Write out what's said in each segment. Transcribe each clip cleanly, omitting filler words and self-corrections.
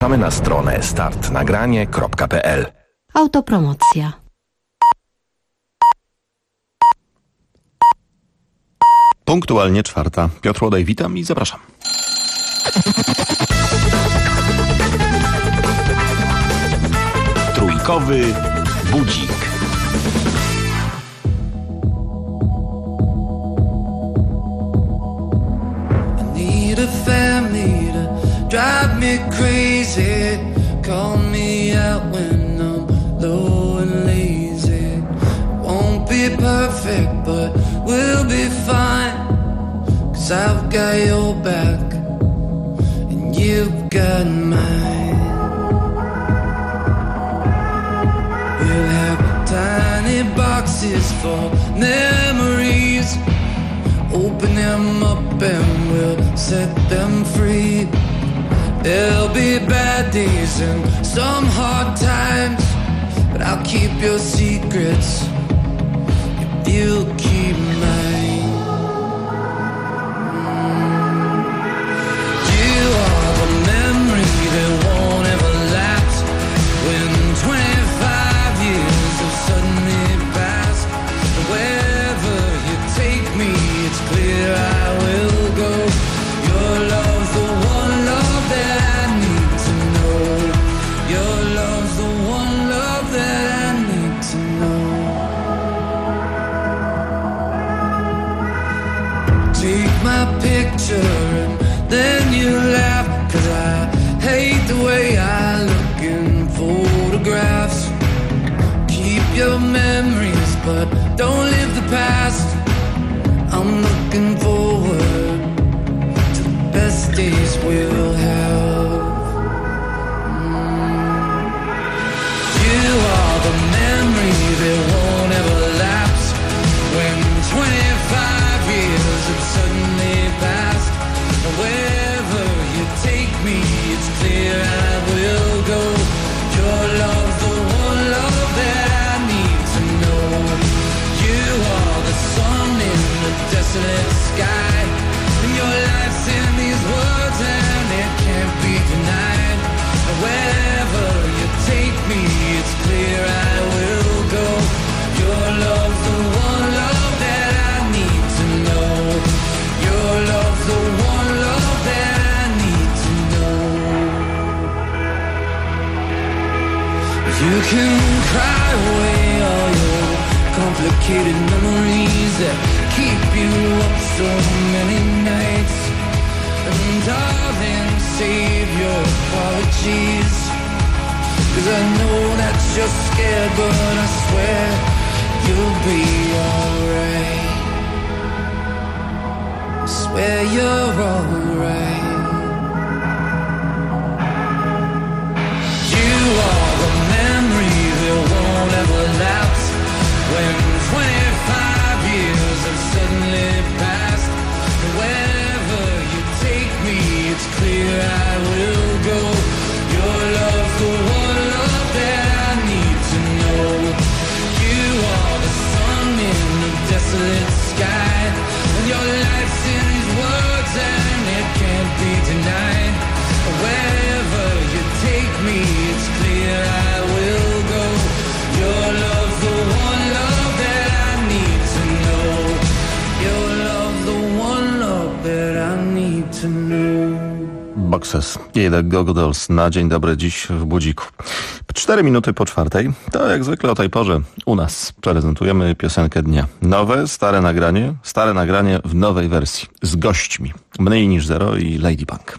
Zapraszamy na stronę startnagranie.pl. Autopromocja. Punktualnie 4:00. Piotr Łodaj, witam i zapraszam. Trójkowy budzik. Need a family to drive me crazy. Call me out when I'm low and lazy. Won't be perfect, but we'll be fine. 'Cause I've got your back and you've got mine. We'll have tiny boxes for memories. Open them up and we'll set them free. There'll be bad days and some hard times, but I'll keep your secrets if you keep mine. You are the memory that won't ever lapse. When 25 years have suddenly passed, wherever you take me, it's clear I will go. Your love's the one love that I need to know. Your love's the one love that I need to know. Take my picture and then you laugh, 'cause I hate the way I look in photographs. Keep your memories but don't live the past. I'm looking forward to the best days we'll have. You are the memory that won't ever lapse. When 25 years have suddenly passed, wherever you take me, it's clear I will go. Your love's the one love that I need to know. You are the sun in the desolate sky, and your life's in these words and it can't be denied. Wherever you take me, it's clear I will go. Your love's the one love that I need to know. Your love's the one love that I need to know. You can cry away all your complicated memories that keep you up so many nights. And darling, save your apologies, 'cause I know that you're scared, but I swear you'll be alright. I swear you're alright. You are the memory that won't ever lapse. When 25 years have suddenly passed, wherever you take me, it's clear I will go. Your love's the one love that I need to know. You are the sun in the desolate sky, and your life's in these words and it can't be denied. Wherever you take me, it's clear I will go. Your love's the one love that I need to know. Your love's the one love that I need to know. Boxes i The Go-Go Dolls na dzień dobry dziś w budziku. 4 minuty po 4:00. To jak zwykle o tej porze u nas prezentujemy piosenkę dnia. Nowe, stare nagranie w nowej wersji z gośćmi. Mniej niż Zero i Lady Punk.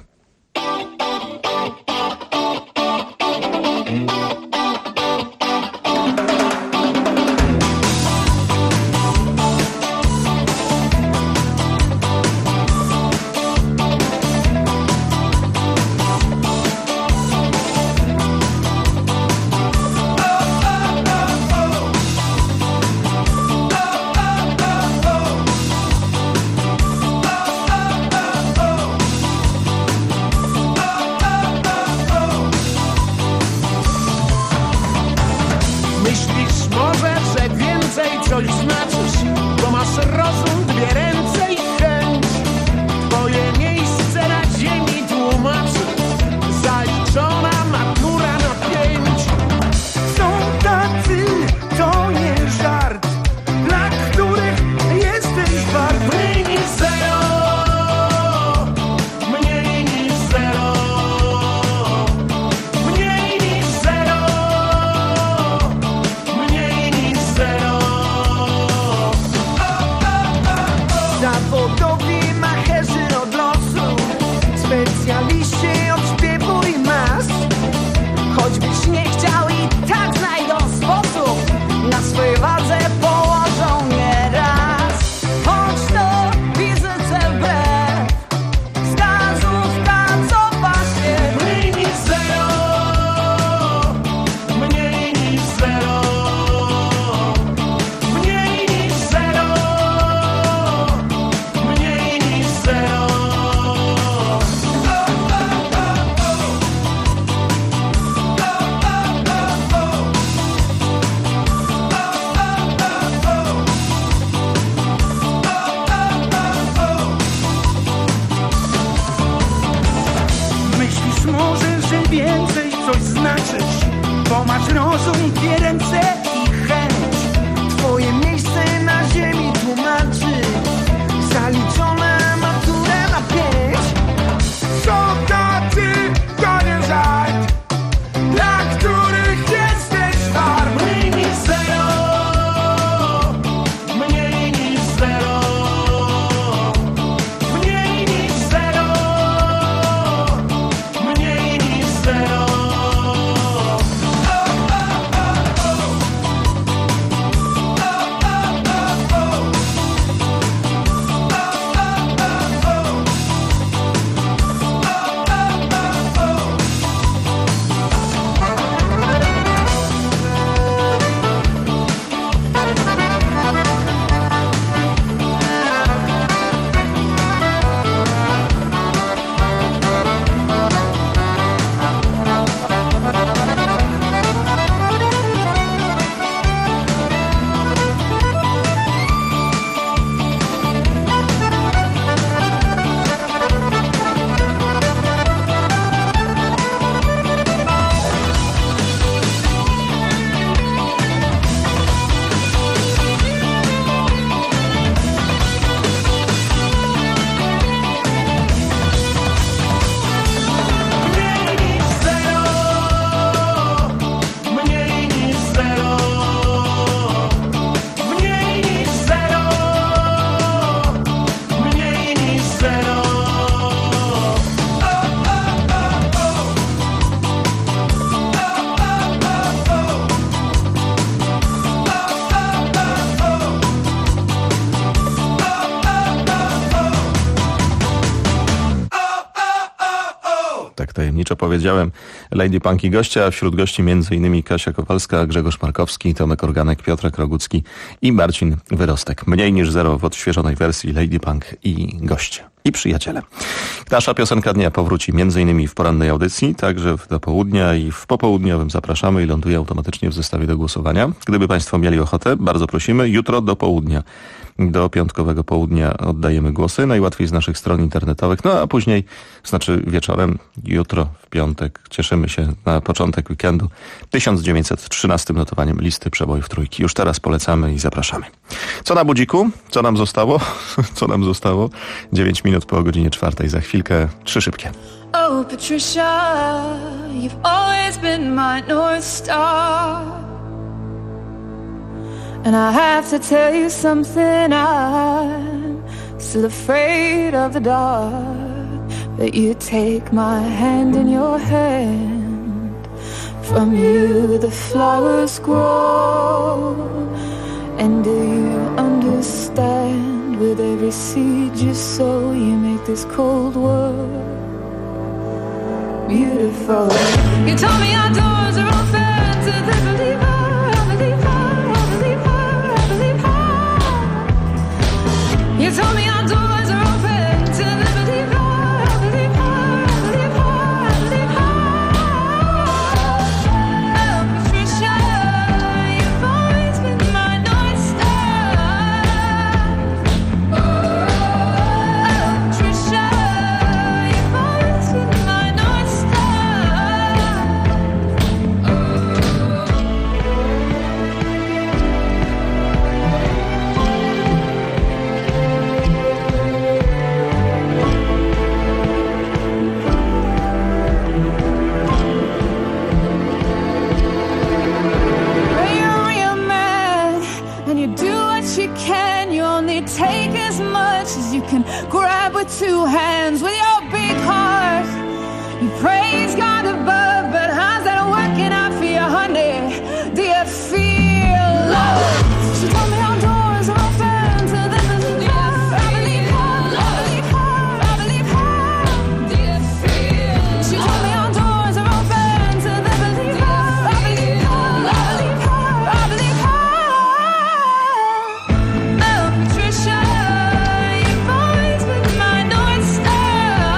więcej coś znaczyć, bo masz rozum, dwie ręce i chęć. Twoje miejsce na ziemi tłumaczy zaliczona matura na 5. Co to ty, to nie żart, dla których jesteś wart. Mniej niż zero, mniej niż zero, mniej niż zero, mniej niż zero. Tajemniczo powiedziałem Lady Punk i goście, a wśród gości m.in. Kasia Kowalska, Grzegorz Markowski, Tomek Organek, Piotrek Rogucki i Marcin Wyrostek. Mniej niż zero w odświeżonej wersji Lady Punk i goście. I przyjaciele. Nasza piosenka dnia powróci m.in. w porannej audycji, także do południa i w popołudniowym zapraszamy i ląduje automatycznie w zestawie do głosowania. Gdyby Państwo mieli ochotę, bardzo prosimy, jutro do południa. Do piątkowego południa oddajemy głosy, najłatwiej z naszych stron internetowych, no a później, znaczy wieczorem, jutro w piątek, cieszymy się na początek weekendu 1913 notowaniem listy przebojów trójki. Już teraz polecamy i zapraszamy. Co na budziku? Co nam zostało? Co nam zostało? 9 minut po godzinie 4. Za chwilkę 3 szybkie. Oh, Patricia, you've always been my North Star. And I have to tell you something, I'm still afraid of the dark. But you take my hand in your hand, from you the flowers grow. And do you understand, with every seed you sow, you make this cold world beautiful. You told me our doors are open to the believer. You told me our doors are open to the believer, believer, believer, believer. Oh, Patricia, you've always been my North Star. Oh, Patricia, you've always been my North Star. Take as much as you can grab with two hands. With your big heart, you praise God above, but how's that working out for you, honey? Do you feel love? She told me our doors are open to the believer. I believe her, I believe her, I believe her. Do you feel? She told me our doors are open to the believer. I believe her, I believe her, I believe her. Oh, Patricia, you've always been my North Star.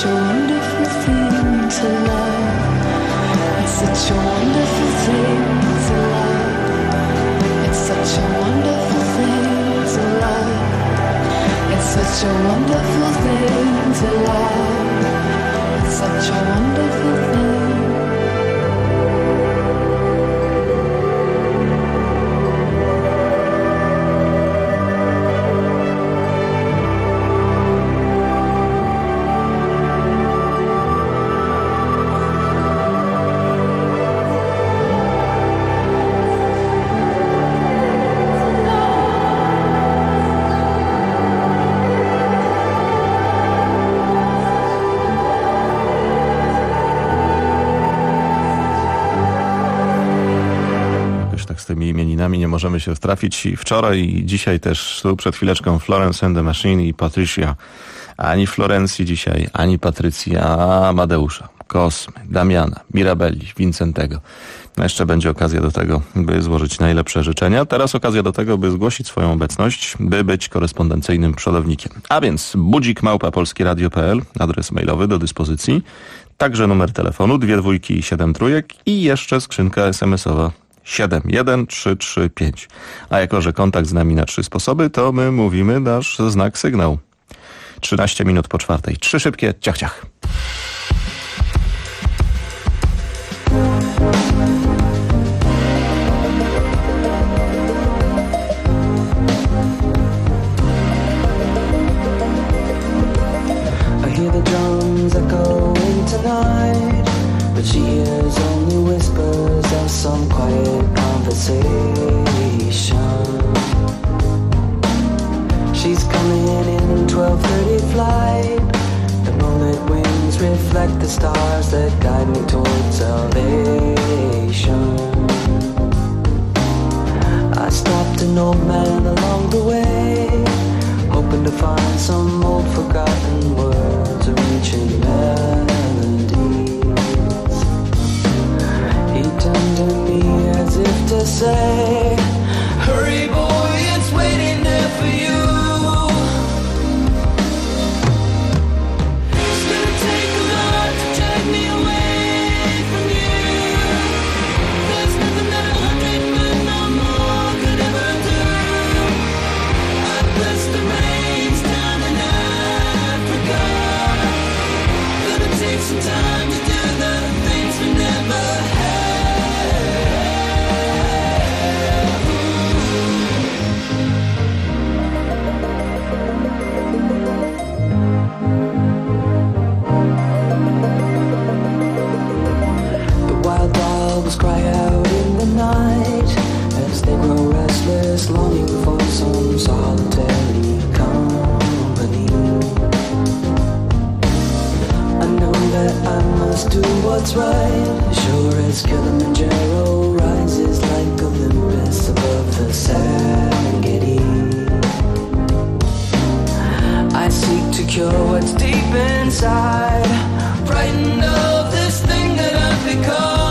such a wonderful thing to love. It's such a wonderful thing to love. It's such a wonderful thing to love. It's such a wonderful thing to love. It's such a wonderful thing. Z tymi imieninami nie możemy się trafić i wczoraj i dzisiaj też tu przed chwileczką Florence and the Machine i Patricia. Ani Florencji dzisiaj, ani Patrycji, a Amadeusza, Kosmy, Damiana, Mirabelli, Vincentego. No jeszcze będzie okazja do tego, by złożyć najlepsze życzenia. Teraz okazja do tego, by zgłosić swoją obecność, by być korespondencyjnym przodownikiem. A więc budzik@polskieradio.pl, adres mailowy do dyspozycji, także numer telefonu 22 i 73 i jeszcze skrzynka SMS-owa 71335. A jako że kontakt z nami na 3 sposoby, to my mówimy nasz znak sygnał. 13 minut po 4. 3 szybkie ciach ciach. I hear the drums echoing tonight, but she hears only whispers of some quiet conversation. She's coming in 12:30 flight. The moonlit wings reflect the stars that guide me towards salvation. I stopped an old man along the way, hoping to find some old forgotten words or ancient melodies. He turned to me as if to say, hurry boy, it's waiting there for you. It's gonna take a lot to drag me away from you. There's nothing that 100 men or more could ever do. I bless the rains down in Africa. Gonna take some time to do the things we never had. The wild dogs cry out in the night as they grow restless, longing for some solitary company. I know that I must do what's right, sure as Kilimanjaro rises like Olympus above the Serengeti. I seek to cure what's deep inside, frightened of this thing that I've become.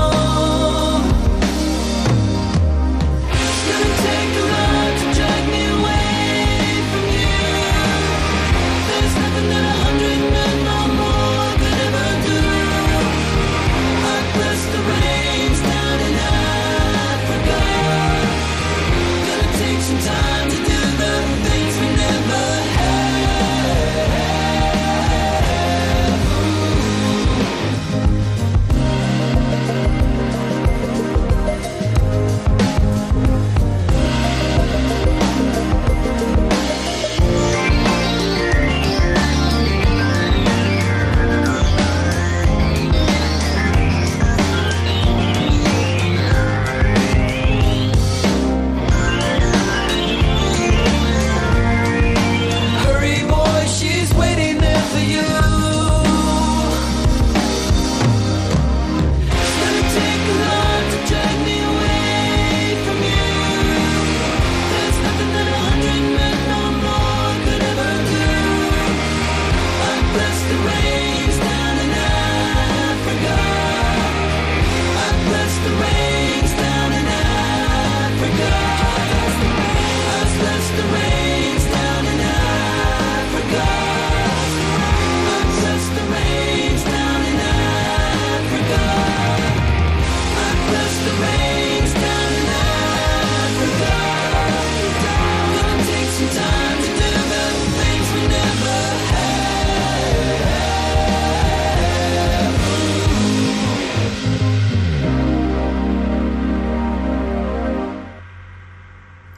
It's gonna take a lot to drag me away from you. There's nothing that 100 men or more could ever do. I bless the rains down in Africa. Gonna take some time to do the things we never had.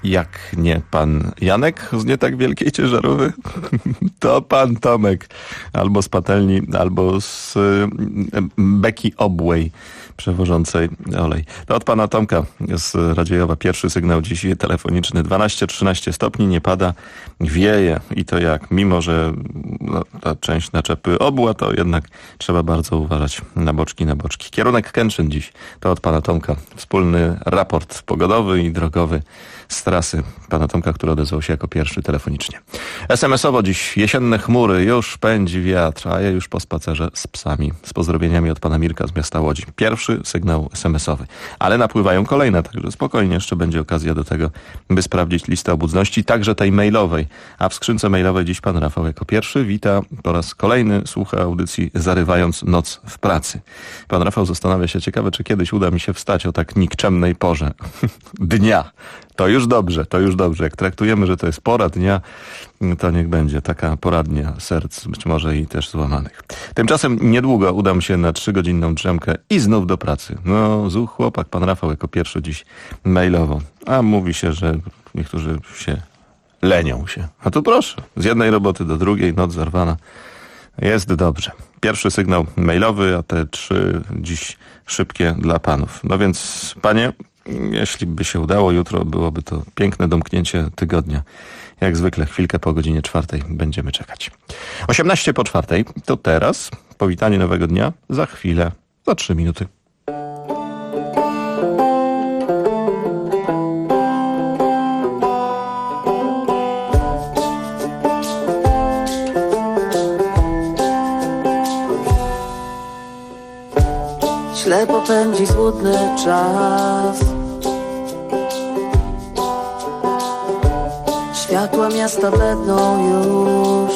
Jak nie pan Janek z Nie tak wielkiej ciężarówki, to pan Tomek albo z Patelni, albo z Beki Obłej przewożącej olej. To od pana Tomka z Radziejowa. Pierwszy sygnał dziś telefoniczny. 12-13 stopni, nie pada, wieje i to jak, mimo że ta część naczepy obła, to jednak trzeba bardzo uważać na boczki. Kierunek Kętrzyn dziś. To od pana Tomka. Wspólny raport pogodowy i drogowy z trasy pana Tomka, który odezwał się jako pierwszy telefonicznie. SMS-owo dziś jesienne chmury, już pędzi wiatr, a ja już po spacerze z psami. Z pozdrowieniami od pana Mirka z miasta Łodzi. Pierwszy sygnał SMS-owy. Ale napływają kolejne, także spokojnie jeszcze będzie okazja do tego, by sprawdzić listę obudności, także tej mailowej. A w skrzynce mailowej dziś pan Rafał jako pierwszy wita po raz kolejny, słucha audycji Zarywając noc w pracy. Pan Rafał zastanawia się, ciekawe, czy kiedyś uda mi się wstać o tak nikczemnej porze dnia. To już dobrze. Jak traktujemy, że to jest pora dnia, to niech będzie taka poradnia serc, być może i też złamanych. Tymczasem niedługo udam się na 3-godzinną drzemkę i znów do pracy. No, zuch chłopak, pan Rafał jako pierwszy dziś mailowo. A mówi się, że niektórzy się lenią się. A tu proszę, z jednej roboty do drugiej, noc zarwana. Jest dobrze. Pierwszy sygnał mailowy, a te 3 dziś szybkie dla panów. No więc, panie, jeśli by się udało, jutro byłoby to piękne domknięcie tygodnia. Jak zwykle, chwilkę po godzinie 4 będziemy czekać. 4:18 to teraz. Powitanie nowego dnia za chwilę, za 3 minuty. Ślepo pędzi złudny czas. Światła miasta bledną już.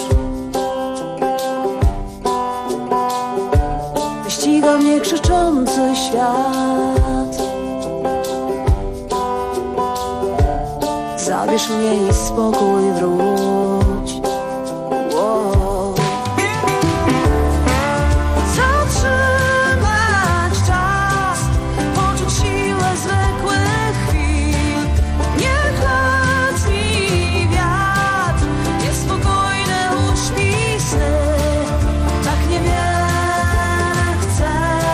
Wyściga mnie krzyczący świat. Zabierz mnie i spokój wróć. Wow. Zatrzymać czas, poczuć siłę zwykłych chwil. Niech leci wiatr, niespokojne uśpisy. Tak niewiele chcę.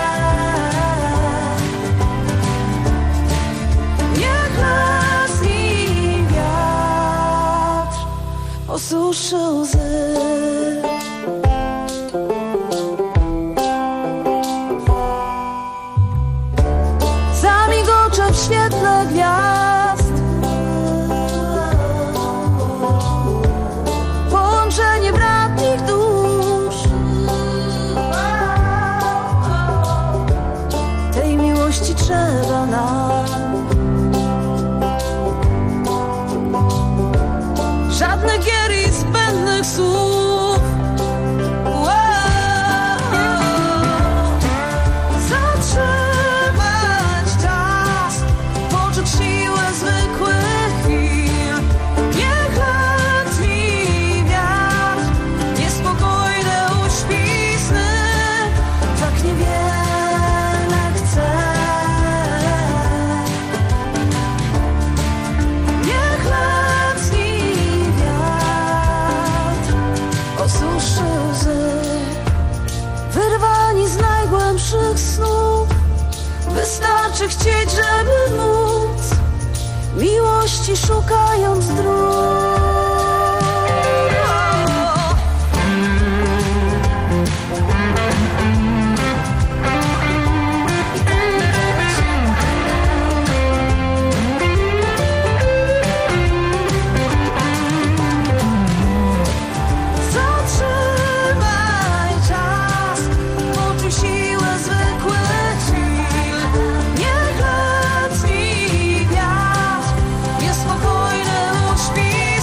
Niech leci wiatr, osuszy łzy. Zamigoczę w świetle gwiazd. Połączenie bratnich dusz. Tej miłości trzeba nam. Żadnych gier i zbędnych słów. Zatrzymać czas, poczuć siłę zwykłych chwil. Niech leci wiatr, niespokojne uśpisy. Tak niewiele chcę. Niech leci wiatr, osuszy łzy. Wyrwani z najgłębszych snów. Wystarczy chcieć, żeby móc. Miłości szukając dróg. Zatrzymaj czas, poczuj siłę zwykłych chwil. Niech leci wiatr, niespokojne uśpi.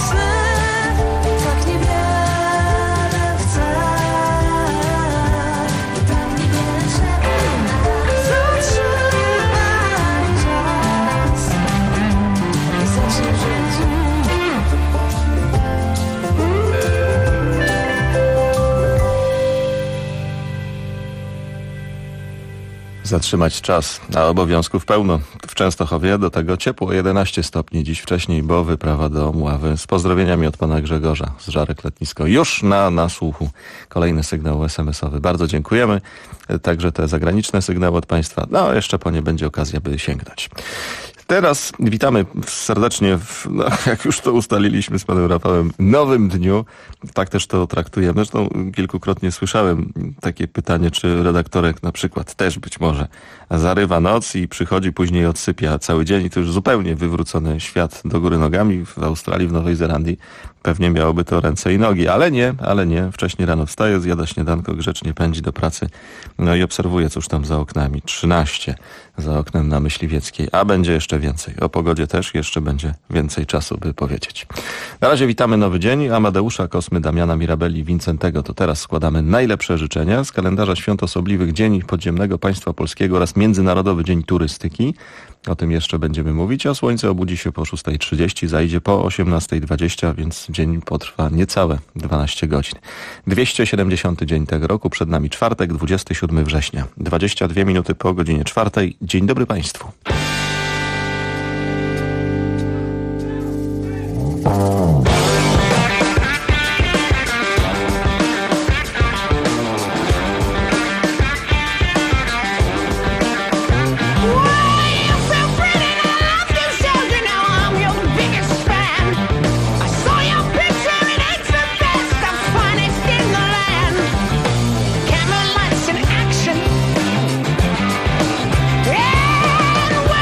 Zatrzymać czas, a obowiązków pełno. W Częstochowie do tego ciepło, 11 stopni dziś wcześniej, bo wyprawa do Mławy. Z pozdrowieniami od pana Grzegorza z Żarek Letnisko. Już na słuchu kolejny sygnał SMS-owy. Bardzo dziękujemy. Także te zagraniczne sygnały od państwa. No, jeszcze po nie będzie okazja, by sięgnąć. Teraz witamy serdecznie jak już to ustaliliśmy z panem Rafałem, nowym dniu. Tak też to traktujemy. Zresztą kilkukrotnie słyszałem takie pytanie, czy redaktorek na przykład też być może zarywa noc i przychodzi, później odsypia cały dzień i to już zupełnie wywrócony świat do góry nogami. W Australii, w Nowej Zelandii pewnie miałoby to ręce i nogi, ale nie. Wcześniej rano wstaje, zjada śniadanko, grzecznie pędzi do pracy, no i obserwuje, cóż tam za oknami. 13 za oknem na Myśliwieckiej, a będzie jeszcze więcej. O pogodzie też jeszcze będzie więcej czasu, by powiedzieć. Na razie witamy nowy dzień. Amadeusza, Kosmy, Damiana, Mirabeli, Wincentego. To teraz składamy najlepsze życzenia z kalendarza świąt osobliwych, Dzień Podziemnego Państwa Polskiego oraz Międzynarodowy Dzień Turystyki. O tym jeszcze będziemy mówić, a słońce obudzi się po 6:30, zajdzie po 18:20, więc dzień potrwa niecałe 12 godzin. 270 dzień tego roku, przed nami czwartek, 27 września. 22 minuty po godzinie 4. Dzień dobry Państwu. Candlelights in action. Yeah.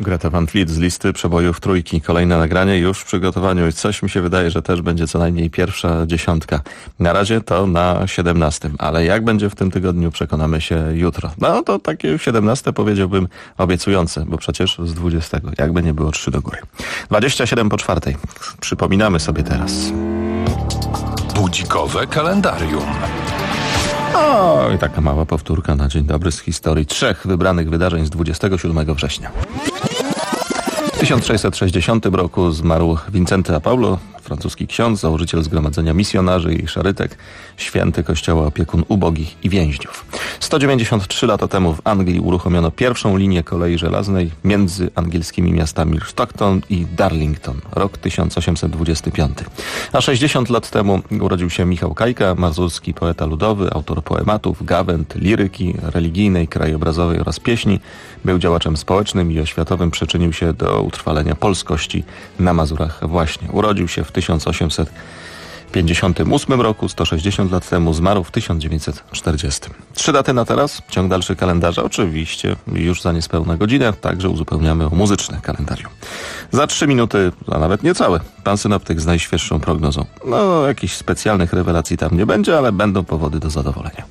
Greta Van Fleet z listy przebojów trójki. Kolejne nagranie już w przygotowaniu i coś mi się wydaje, że też będzie co najmniej pierwsza dziesiątka. Na razie to na 17, ale jak będzie w tym tygodniu, przekonamy się jutro. No to takie 17 powiedziałbym obiecujące, bo przecież z 20, jakby nie było 3 do góry. 27 po 4. Przypominamy sobie teraz. Budzikowe kalendarium. O, i taka mała powtórka na dzień dobry z historii 3 wybranych wydarzeń z 27 września. W 1660 roku zmarł Wincenty a Paulo, francuski ksiądz, założyciel Zgromadzenia Misjonarzy i Szarytek, święty Kościoła, opiekun ubogich i więźniów. 193 lata temu w Anglii uruchomiono pierwszą linię kolei żelaznej między angielskimi miastami Stockton i Darlington, rok 1825. A 60 lat temu urodził się Michał Kajka, mazurski poeta ludowy, autor poematów, gawęd, liryki religijnej, krajobrazowej oraz pieśni. Był działaczem społecznym i oświatowym, przyczynił się do utrwalenia polskości na Mazurach właśnie. Urodził się w 1858 roku, 160 lat temu, zmarł w 1940. 3 daty na teraz, ciąg dalszy kalendarza, oczywiście już za niespełna godzinę, także uzupełniamy o muzyczne kalendarium. Za 3 minuty, a nawet niecałe, pan synoptyk z najświeższą prognozą. No, jakichś specjalnych rewelacji tam nie będzie, ale będą powody do zadowolenia.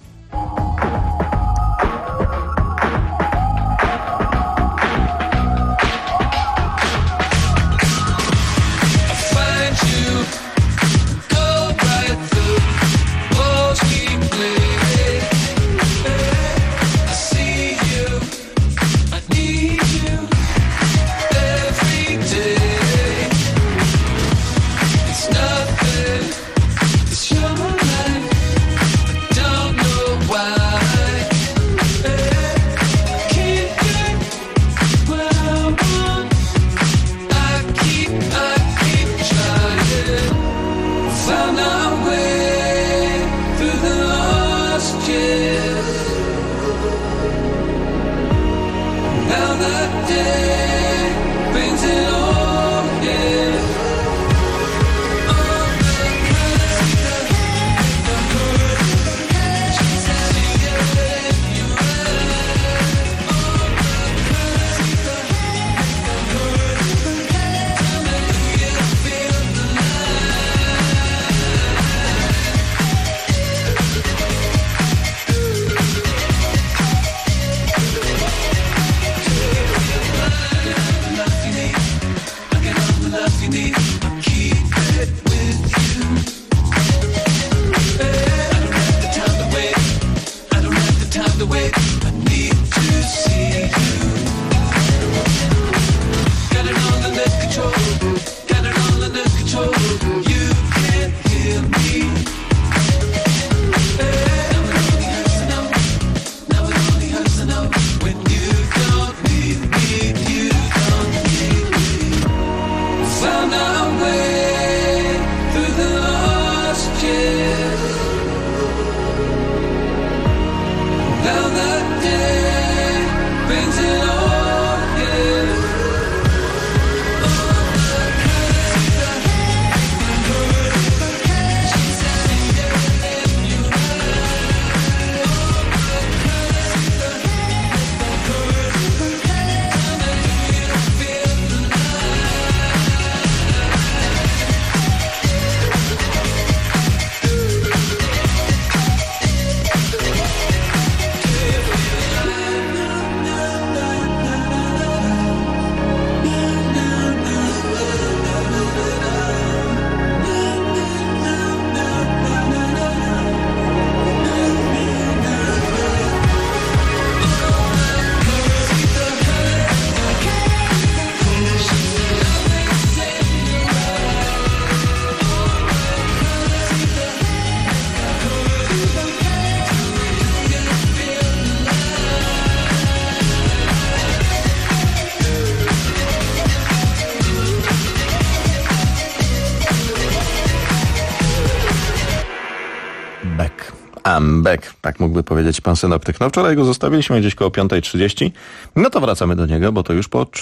I'm back, tak mógłby powiedzieć pan synoptyk. No wczoraj go zostawiliśmy gdzieś koło 5:30. No to wracamy do niego, bo to już po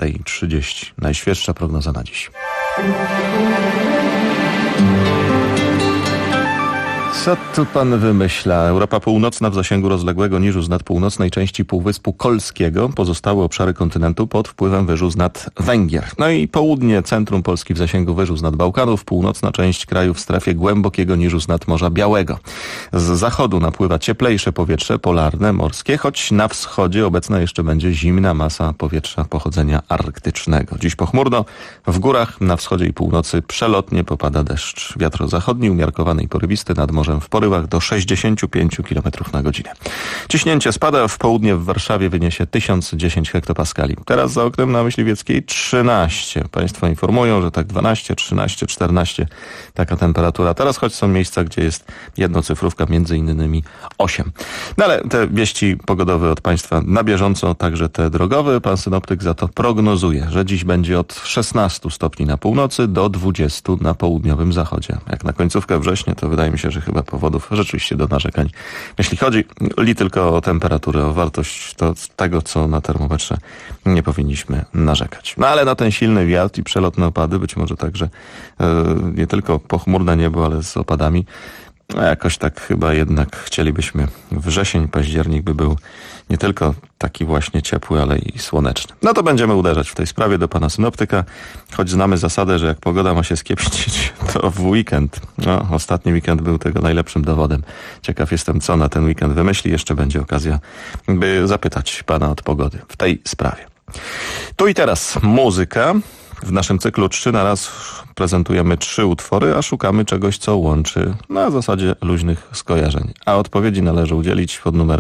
4:30. Najświeższa prognoza na dziś. Co tu pan wymyśla? Europa Północna w zasięgu rozległego niżu z nad północnej części Półwyspu Kolskiego, pozostałe obszary kontynentu pod wpływem wyżu z nad Węgier. No i południe, centrum Polski w zasięgu wyżu z nad Bałkanów, północna część kraju w strefie głębokiego niżu z nad Morza Białego. Z zachodu napływa cieplejsze powietrze polarne, morskie, choć na wschodzie obecna jeszcze będzie zimna masa powietrza pochodzenia arktycznego. Dziś pochmurno, w górach na wschodzie i północy przelotnie popada deszcz. Wiatr zachodni umiarkowany i porywisty nad morzem w porywach do 65 km na godzinę. Ciśnięcie spada, w południe w Warszawie wyniesie 1010 hektopaskali. Teraz za oknem na Myśliwieckiej 13. Państwo informują, że tak 12, 13, 14 taka temperatura. Teraz choć są miejsca, gdzie jest jednocyfrówka, między innymi 8. No ale te wieści pogodowe od państwa na bieżąco, także te drogowe. Pan synoptyk za to prognozuje, że dziś będzie od 16 stopni na północy do 20 na południowym zachodzie. Jak na końcówkę września, to wydaje mi się, że chyba powodów rzeczywiście do narzekań. Jeśli chodzi tylko o temperaturę, o wartość to tego, co na termometrze, nie powinniśmy narzekać. No ale na ten silny wiatr i przelotne opady, być może także nie tylko pochmurne niebo, ale z opadami, no jakoś tak chyba jednak chcielibyśmy. Wrzesień, październik by był nie tylko taki właśnie ciepły, ale i słoneczny. No to będziemy uderzać w tej sprawie do pana synoptyka, choć znamy zasadę, że jak pogoda ma się skiepścić, to w weekend. No, ostatni weekend był tego najlepszym dowodem. Ciekaw jestem, co na ten weekend wymyśli. Jeszcze będzie okazja, by zapytać pana od pogody w tej sprawie. Tu i teraz muzyka. W naszym cyklu 3 na raz prezentujemy 3 utwory, a szukamy czegoś, co łączy na zasadzie luźnych skojarzeń. A odpowiedzi należy udzielić pod numer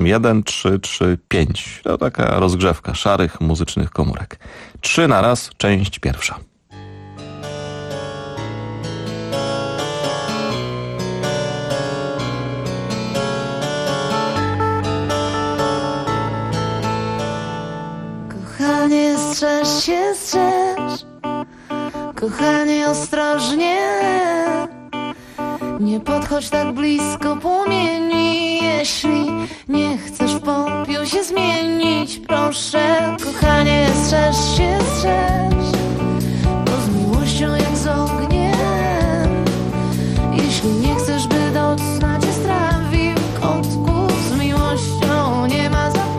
71335. To taka rozgrzewka szarych muzycznych komórek. 3 na raz, część pierwsza. Kochanie, strzeż się, strzeż. Kochanie, ostrożnie. Nie podchodź tak blisko płomieni. Jeśli nie chcesz w popiół się zmienić, proszę. Kochanie, strzeż się, strzeż. Bo z miłością jak z ogniem. Jeśli nie chcesz, by docna cię strawił kotków, z miłością nie ma zabawy.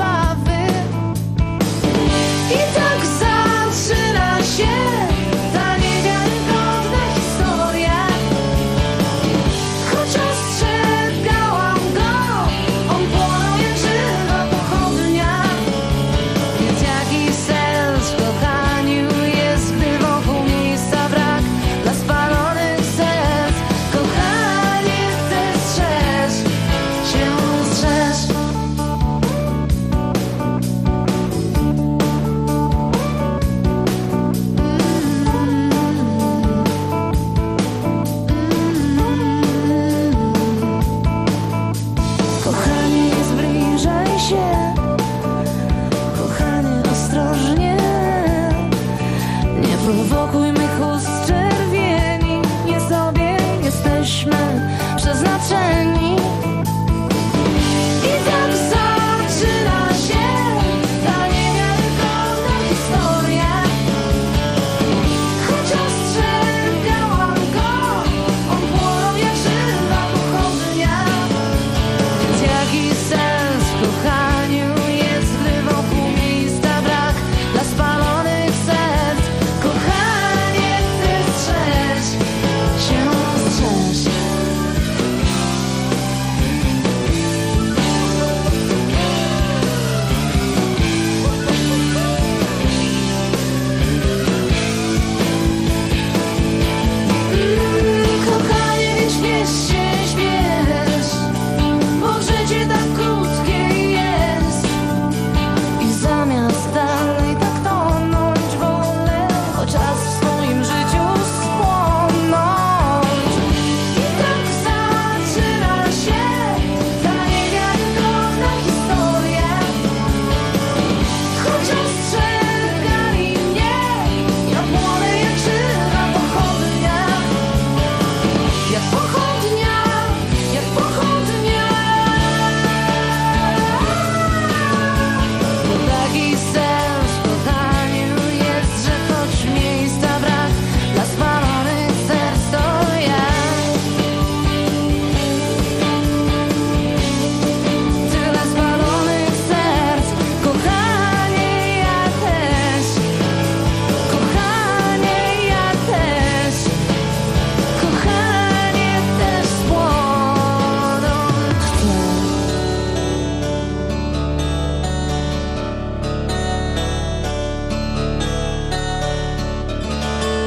I tak zaczyna się ta niewiarygodna historia. Choć ostrzegałam go, on płonął jak żywa pochodnia. Więc jaki sen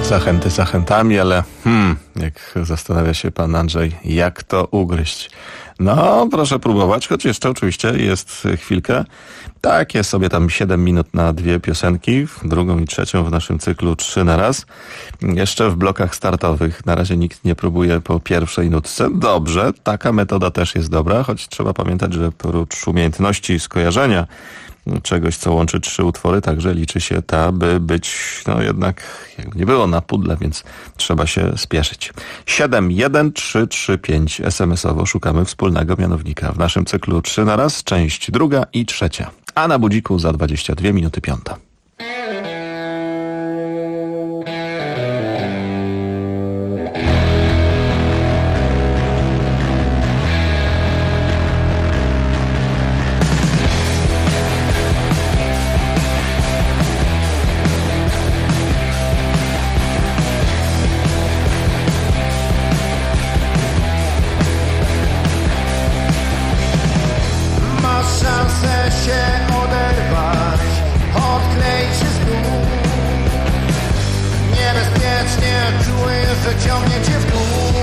Zachęty zachętami, ale jak zastanawia się pan Andrzej, jak to ugryźć? No, proszę próbować, choć jeszcze oczywiście jest chwilkę. Takie sobie tam 7 minut na 2 piosenki, drugą i trzecią w naszym cyklu 3 na raz. Jeszcze w blokach startowych. Na razie nikt nie próbuje po pierwszej nutce. Dobrze, taka metoda też jest dobra, choć trzeba pamiętać, że prócz umiejętności skojarzenia czegoś, co łączy 3 utwory, także liczy się ta, by być, no jednak, jakby nie było, na pudle, więc trzeba się spieszyć. 71335 SMS-owo szukamy wspólnego mianownika w naszym cyklu 3 na raz, część 2 i 3. A na budziku za 22 minuty 5. Masz szansę się oderwać, odkleić się znów. Niebezpiecznie czujesz, że ciągnie cię w dół.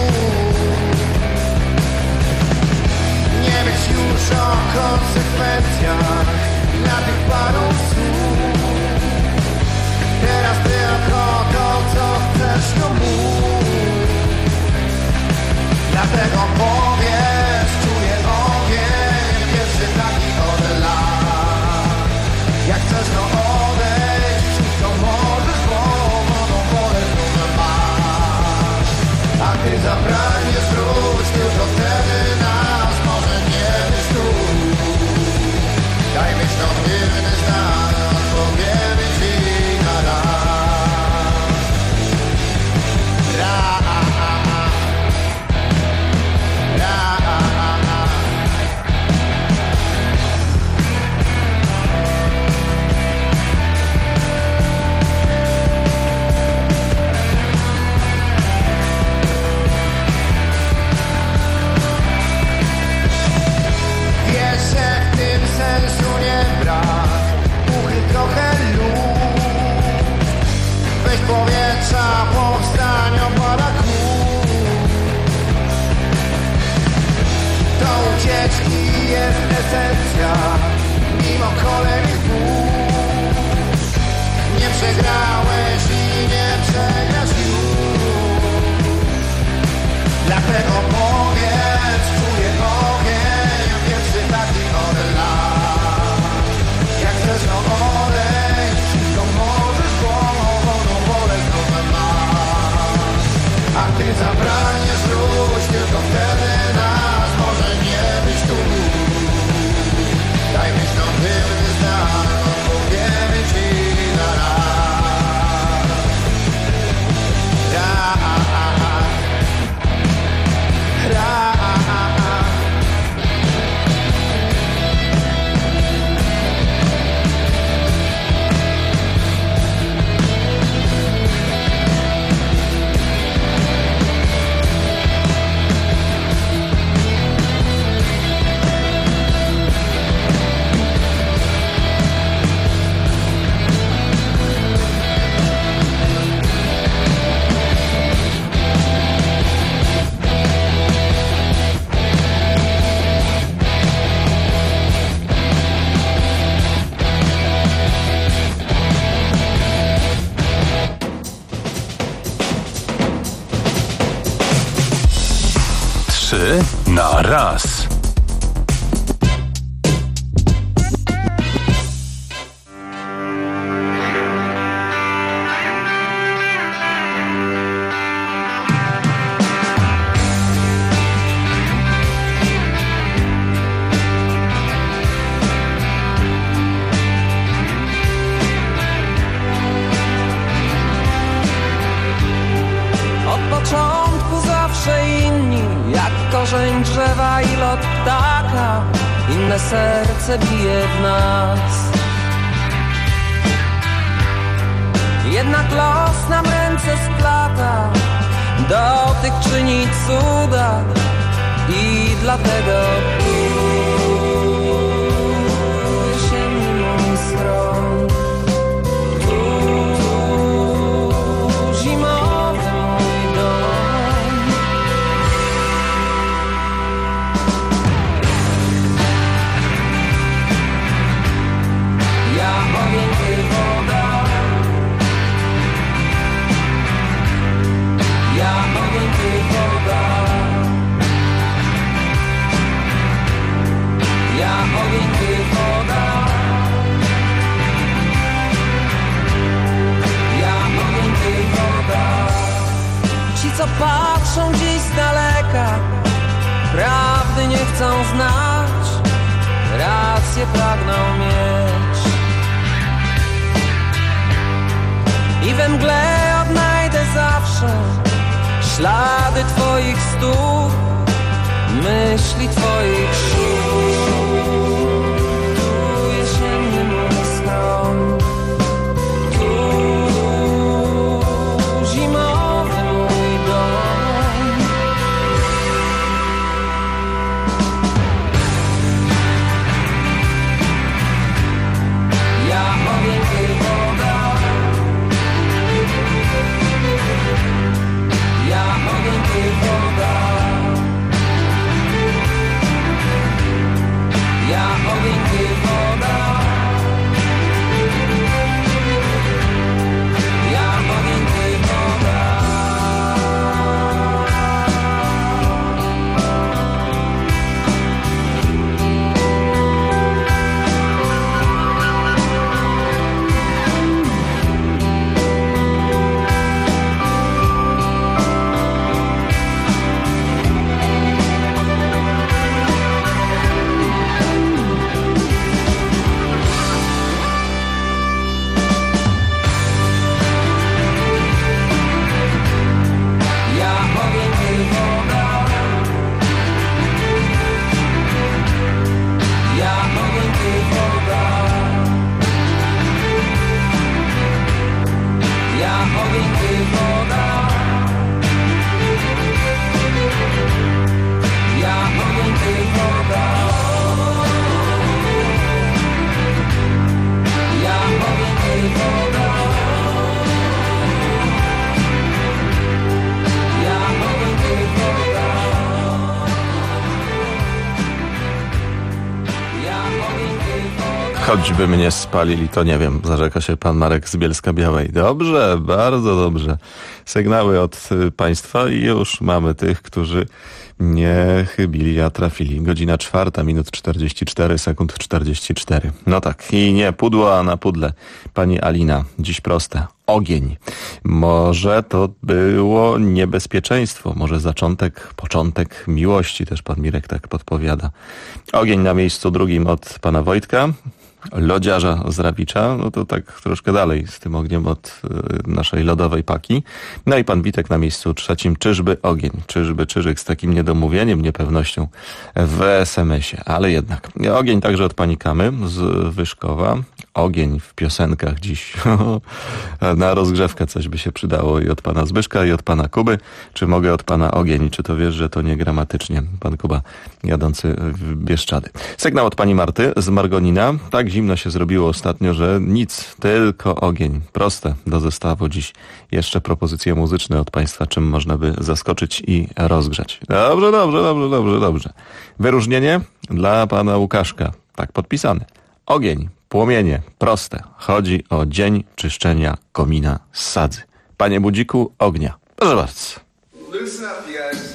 Nie myśl już o konsekwencjach dla tych paru słów. Teraz tylko to, co chcesz, to mów. Dlatego powiedz, czuję ogień, pierwszy taki od lat. Jak chcesz no odejść, to możesz, bo wodą wolę znów masz. A ty zapragniesz wróć, tylko wtedy nas może nie być tu. Daj myśl odmienny znak, odpowiemy ci na raz. Wiesz, że w tym sensu nie brak, uchyl trochę luz. Weź powietrza, powstań, opada kurz. Do ucieczki jest esencja, mimo kolejnych burz. Nie przegrałeś i nie przegrasz już. Dlatego powiedz, czuję ogień, pierwszy taki od lat. Jak chcesz no odejść, to możesz, bo wodą wolę znów masz. A ty zabraniesz wróć, tylko wtedy nas może nie być tu. Daj myśl dymny znak, odpowiemy ci na raz. Na raz. Od początku zawsze inni, jak korzeń drzewa i lot ptaka, inne serce bije w nas. Jednak los nam ręce splata, dotyk czyni cuda i dlatego się mój stron. Zimą chcą znać, rację pragną mieć. I we mgle odnajdę zawsze ślady twoich stóp, myśli twoich sił. Tu jesienny mój schron, tu zimowy mój dom. Ja ogień, ty woda, ja ogień, ty woda, ja ogień, ty woda, ja ogień, ty woda. Choćby mnie spalili, to nie wiem, zarzeka się pan Marek z Bielska-Białej. Dobrze, bardzo dobrze. Sygnały od państwa i już mamy tych, którzy nie chybili, a trafili. Godzina 4, minut 44, sekund 44. No tak, i nie pudło, a na pudle. Pani Alina, dziś proste. Ogień. Może to było niebezpieczeństwo, może początek miłości, też pan Mirek tak podpowiada. Ogień na miejscu drugim od pana Wojtka. Lodziarza z Rawicza, no to tak troszkę dalej z tym ogniem od naszej lodowej paki. No i pan Witek na miejscu trzecim. Czyżby ogień, czyżyk z takim niedomówieniem, niepewnością w SMS-ie, ale jednak. Ogień także od pani Kamy z Wyszkowa. Ogień w piosenkach dziś. Na rozgrzewkę coś by się przydało i od pana Zbyszka, i od pana Kuby. Czy mogę od pana ogień? Czy to wiesz, że to nie gramatycznie? Pan Kuba jadący w Bieszczady. Sygnał od pani Marty z Margonina. Tak zimno się zrobiło ostatnio, że nic, tylko ogień. Proste do zestawu dziś. Jeszcze propozycje muzyczne od państwa, czym można by zaskoczyć i rozgrzać. Dobrze. Wyróżnienie dla pana Łukaszka. Tak podpisane. Ogień, płomienie, proste. Chodzi o dzień czyszczenia komina z sadzy. Panie Budziku, ognia. Proszę bardzo. Listen up, you guys.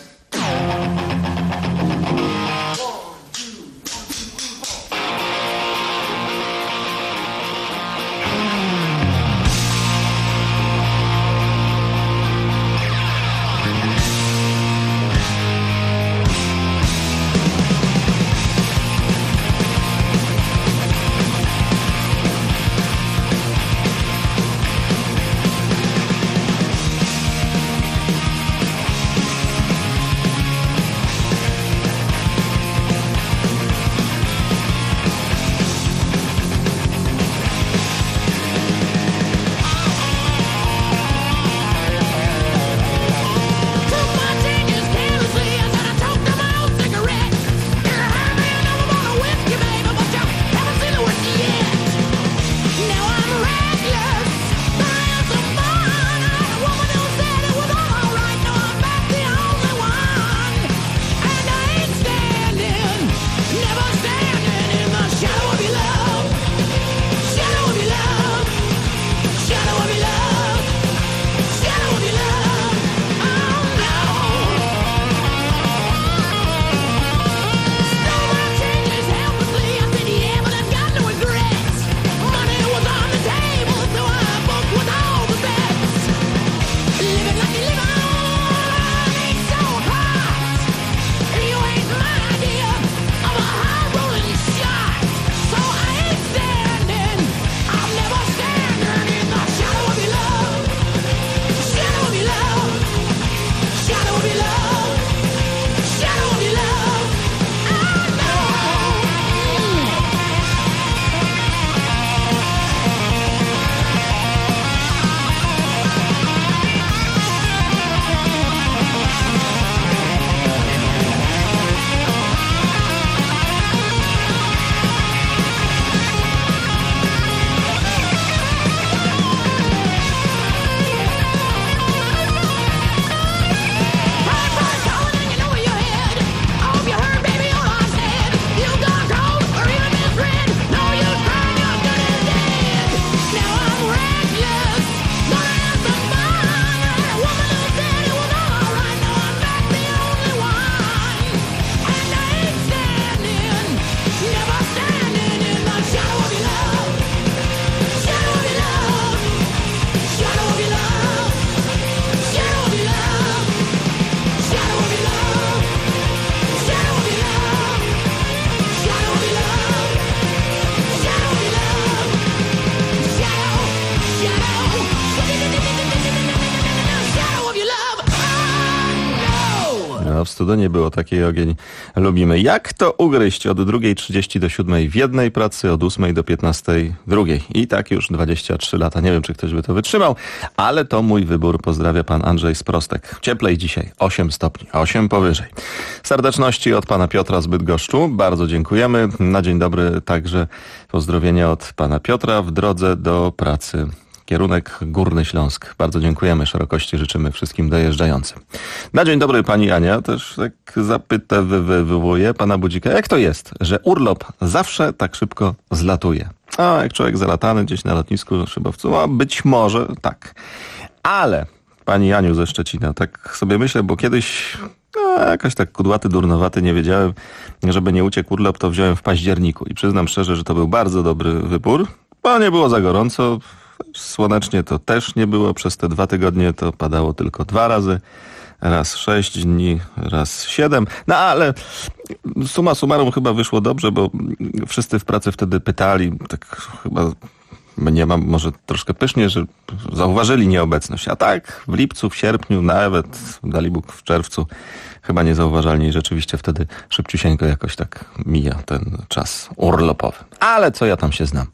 w studiu nie było, takiej ogień lubimy. Jak to ugryźć od 2:30 do 7:00 w jednej pracy, od 8:00 do 15:00 drugiej? I tak już 23 lata. Nie wiem, czy ktoś by to wytrzymał, ale to mój wybór. Pozdrawia pan Andrzej z Prostek. Cieplej dzisiaj, 8 stopni, 8 powyżej. Serdeczności od pana Piotra z Bydgoszczu. Bardzo dziękujemy. Na dzień dobry także pozdrowienia od pana Piotra w drodze do pracy. Kierunek Górny Śląsk. Bardzo dziękujemy. Szerokości życzymy wszystkim dojeżdżającym. Na dzień dobry pani Ania. Też tak wywołuje pana Budzika. Jak to jest, że urlop zawsze tak szybko zlatuje? A jak człowiek zalatany gdzieś na lotnisku szybowcu, a być może tak. Ale pani Aniu ze Szczecina, tak sobie myślę, bo kiedyś jakoś tak kudłaty, durnowaty, nie wiedziałem, żeby nie uciekł urlop, to wziąłem w październiku. I przyznam szczerze, że to był bardzo dobry wybór, bo nie było za gorąco. Słonecznie to też nie było. Przez te 2 tygodnie to padało tylko 2 razy. Raz 6 dni, raz 7. No ale summa summarum chyba wyszło dobrze, bo wszyscy w pracy wtedy pytali, tak chyba nie mam, może troszkę pysznie, że zauważyli nieobecność. A tak w lipcu, w sierpniu, nawet dali Bóg w czerwcu chyba niezauważalnie i rzeczywiście wtedy szybciusieńko jakoś tak mija ten czas urlopowy. Ale co ja tam się znam?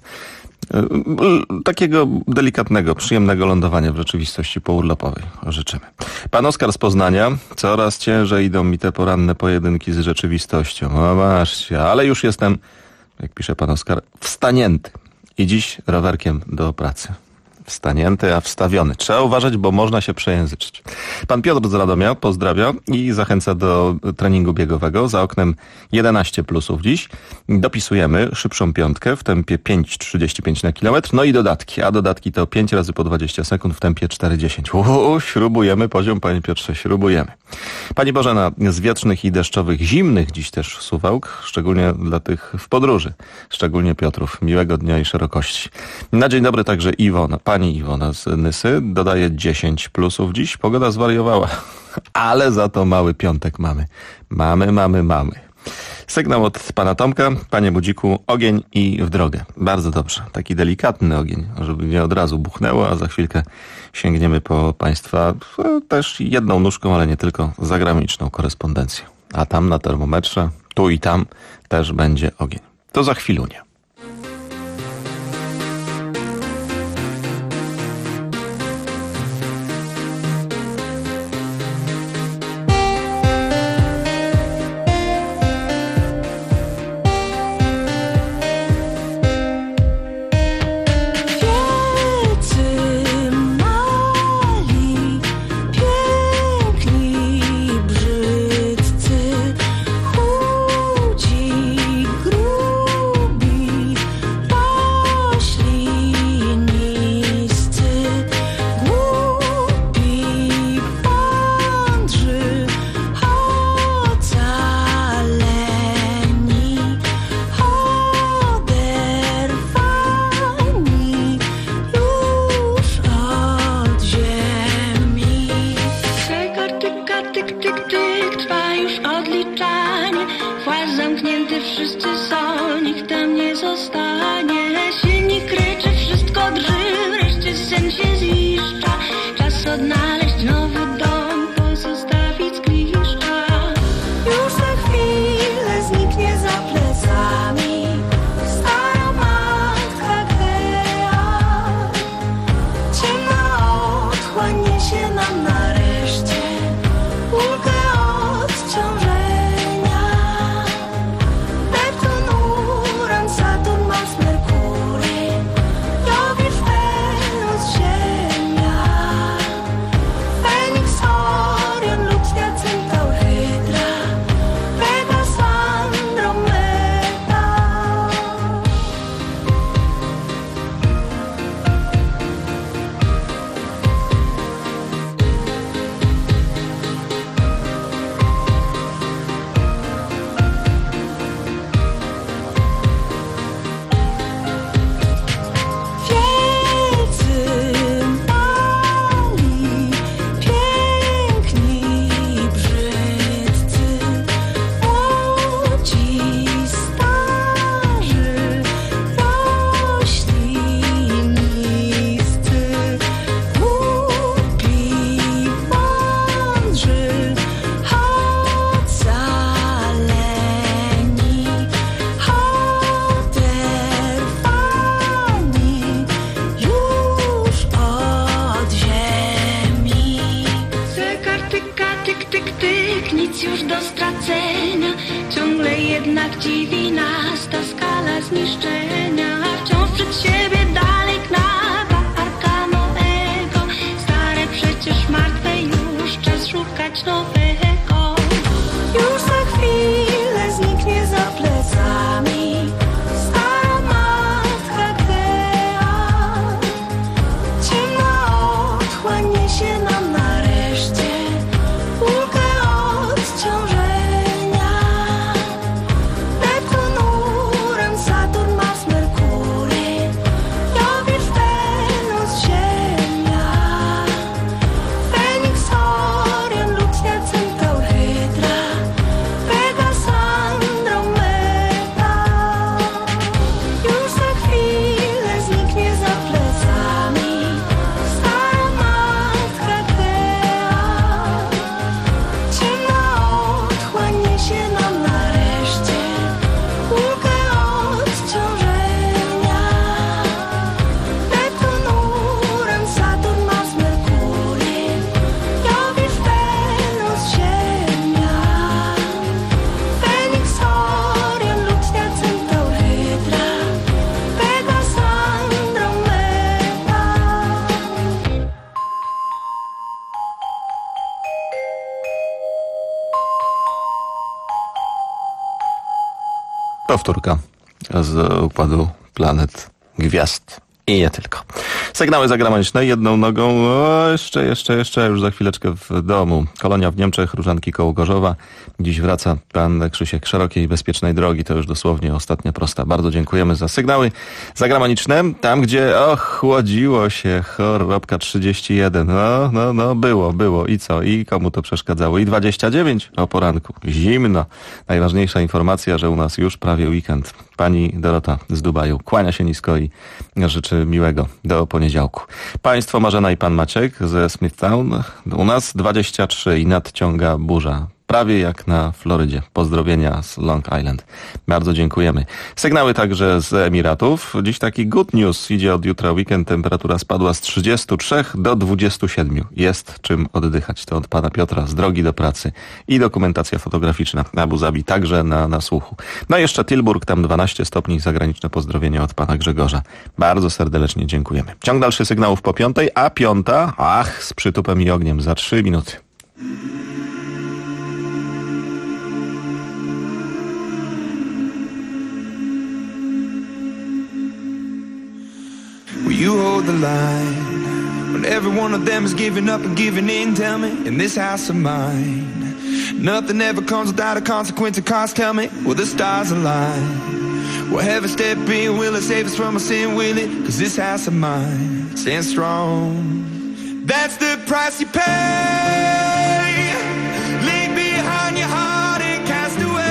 Takiego delikatnego, przyjemnego lądowania w rzeczywistości pourlopowej życzymy. Pan Oskar z Poznania. Coraz ciężej idą mi te poranne pojedynki z rzeczywistością. No właśnie, ale już jestem, jak pisze pan Oskar, wstanięty. I dziś rowerkiem do pracy. Wstanięty, a wstawiony. Trzeba uważać, bo można się przejęzyczyć. Pan Piotr z Radomia pozdrawia i zachęca do treningu biegowego. Za oknem 11 plusów dziś. Dopisujemy szybszą piątkę w tempie 5,35 na kilometr. No i dodatki. A dodatki to 5 razy po 20 sekund w tempie 4,10. Śrubujemy poziom, panie Piotrze, śrubujemy. Pani Bożena z wietrznych i deszczowych, zimnych dziś też Suwałk, szczególnie dla tych w podróży. Szczególnie Piotrów. Miłego dnia i szerokości. Na dzień dobry także Iwona. Pani Iwona z Nysy dodaje 10 plusów dziś. Pogoda zwariowała, ale za to mały piątek mamy. Mamy. Sygnał od pana Tomka. Panie Budziku, ogień i w drogę. Bardzo dobrze. Taki delikatny ogień, żeby nie od razu buchnęło, a za chwilkę sięgniemy po państwa też jedną nóżką, ale nie tylko, zagraniczną korespondencją. A tam na termometrze, tu i tam też będzie ogień. To za chwilunię. Saturn, Mars, Merkury. Robisz Wenus, Ziemię. nic już do stracenia. Ciągle jednak dziwi nas ta skala zniszczenia. Wciąż przed siebie dalej knata Arka Noego. Stare przecież martwe, już czas szukać nowego. Już za chwilę zniknie za plecami stara matka Gea. Ciemna otchłań niesie nam nareszcie ulgę odciążenia. Neptun, Uran, Saturn, Mars, Merkury, Jowicz, Wenus, Ziemia, Feniks, Orion, Lucja, Centaur, Hydra, Pegas, Andromeda. Już za chwilę zniknie za plecami stara matka Gea. Ciemna otchłań niesie nam nareszcie ulgę odciążenia. Neptun, Uran, Saturn, Mars, Merkury, Jowicz, Wenus, Ziemia, Feniks, Orion, Lucja, Centaur, Hydra, Pegas, Andromeda. Powtórka z układu planet, gwiazd i nie tylko. Sygnały zagraniczne jedną nogą, jeszcze, już za chwileczkę w domu. Kolonia w Niemczech, Różanki koło Gorzowa. Dziś wraca pan Krzysiek. Szerokiej i bezpiecznej drogi, to już dosłownie ostatnia prosta. Bardzo dziękujemy za sygnały zagraniczne. Tam, gdzie chłodziło się, chorobka 31. Było. I co? I komu to przeszkadzało? I 29 o poranku. Zimno. Najważniejsza informacja, że u nas już prawie weekend. Pani Dorota z Dubaju kłania się nisko i życzy miłego do poniedziałku. Państwo Marzena i pan Maciek ze Smithtown. U nas 23 i nadciąga burza. Prawie jak na Florydzie. Pozdrowienia z Long Island. Bardzo dziękujemy. Sygnały także z Emiratów. Dziś taki good news. Idzie od jutra weekend. Temperatura spadła z 33 do 27. Jest czym oddychać. To od pana Piotra z drogi do pracy. I dokumentacja fotograficzna na Abu Zabi. Także na słuchu. No i jeszcze Tilburg. Tam 12 stopni. Zagraniczne pozdrowienia od pana Grzegorza. Bardzo serdecznie dziękujemy. Ciąg dalszy sygnałów po 5, a 5, z przytupem i ogniem za 3 minuty. Will you hold the line when every one of them is giving up and giving in? Tell me, in this house of mine, nothing ever comes without a consequence and cost. Tell me, will the stars align? Will heaven step in? Will it save us from our sin? Will it? 'Cause this house of mine stands strong. That's the price you pay. Leave behind your heart and cast away.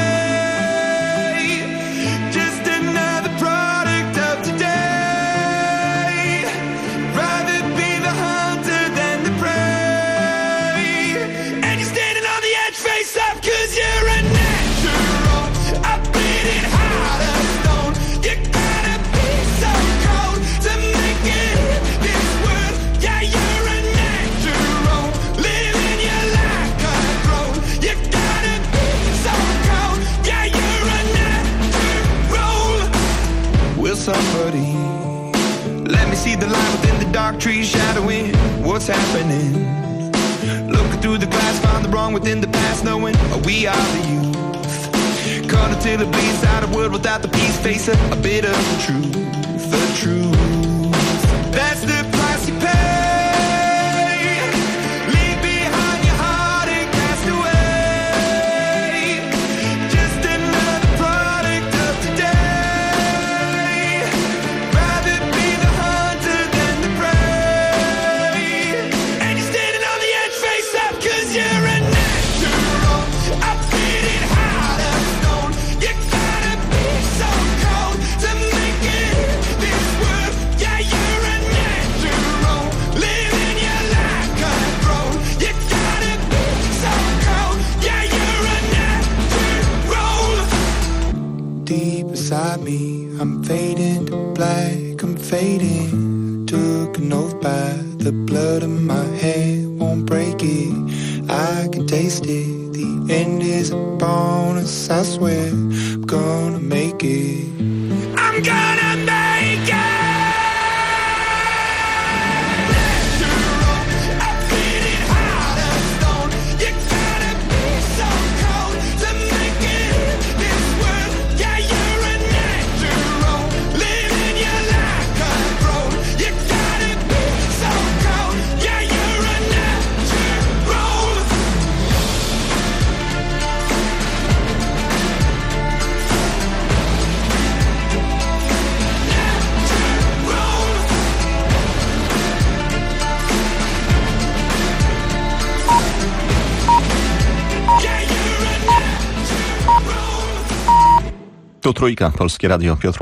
Just another product of today. Rather be the hunter than the prey. And you're standing on the edge, face up, 'cause you're a natural. I bleed it hard as stone. You gotta be so cold to make it in this world. Yeah, you're a natural. Living your life cutthroat. You gotta be so cold. Yeah, you're a natural. Will somebody let me see the light within the dark trees shadowing what's happening? Looking through the glass, find the wrong within the past, knowing we are the youth. Caught until it bleeds out a world without the peace. Face a bit of the truth, the truth. That's the price you pay. Leave behind your heart and cast away. Just another product of today. Rather be the hunter than the prey. And you're standing on the edge, face up, 'cause you're a natural. I bleed it hard as stone. You gotta be so cold to make it in this world. Yeah, you're a natural. Living your life cutthroat. You gotta be so cold. Yeah, you're a natural. Deep inside me, I'm fading to black. I'm fading. Took an oath by the blood in my head. Won't break it. I can taste it. The end is a bonus, I swear. I'm gonna make it. I'm gonna make it. Tu Trójka, Polskie Radio, Piotr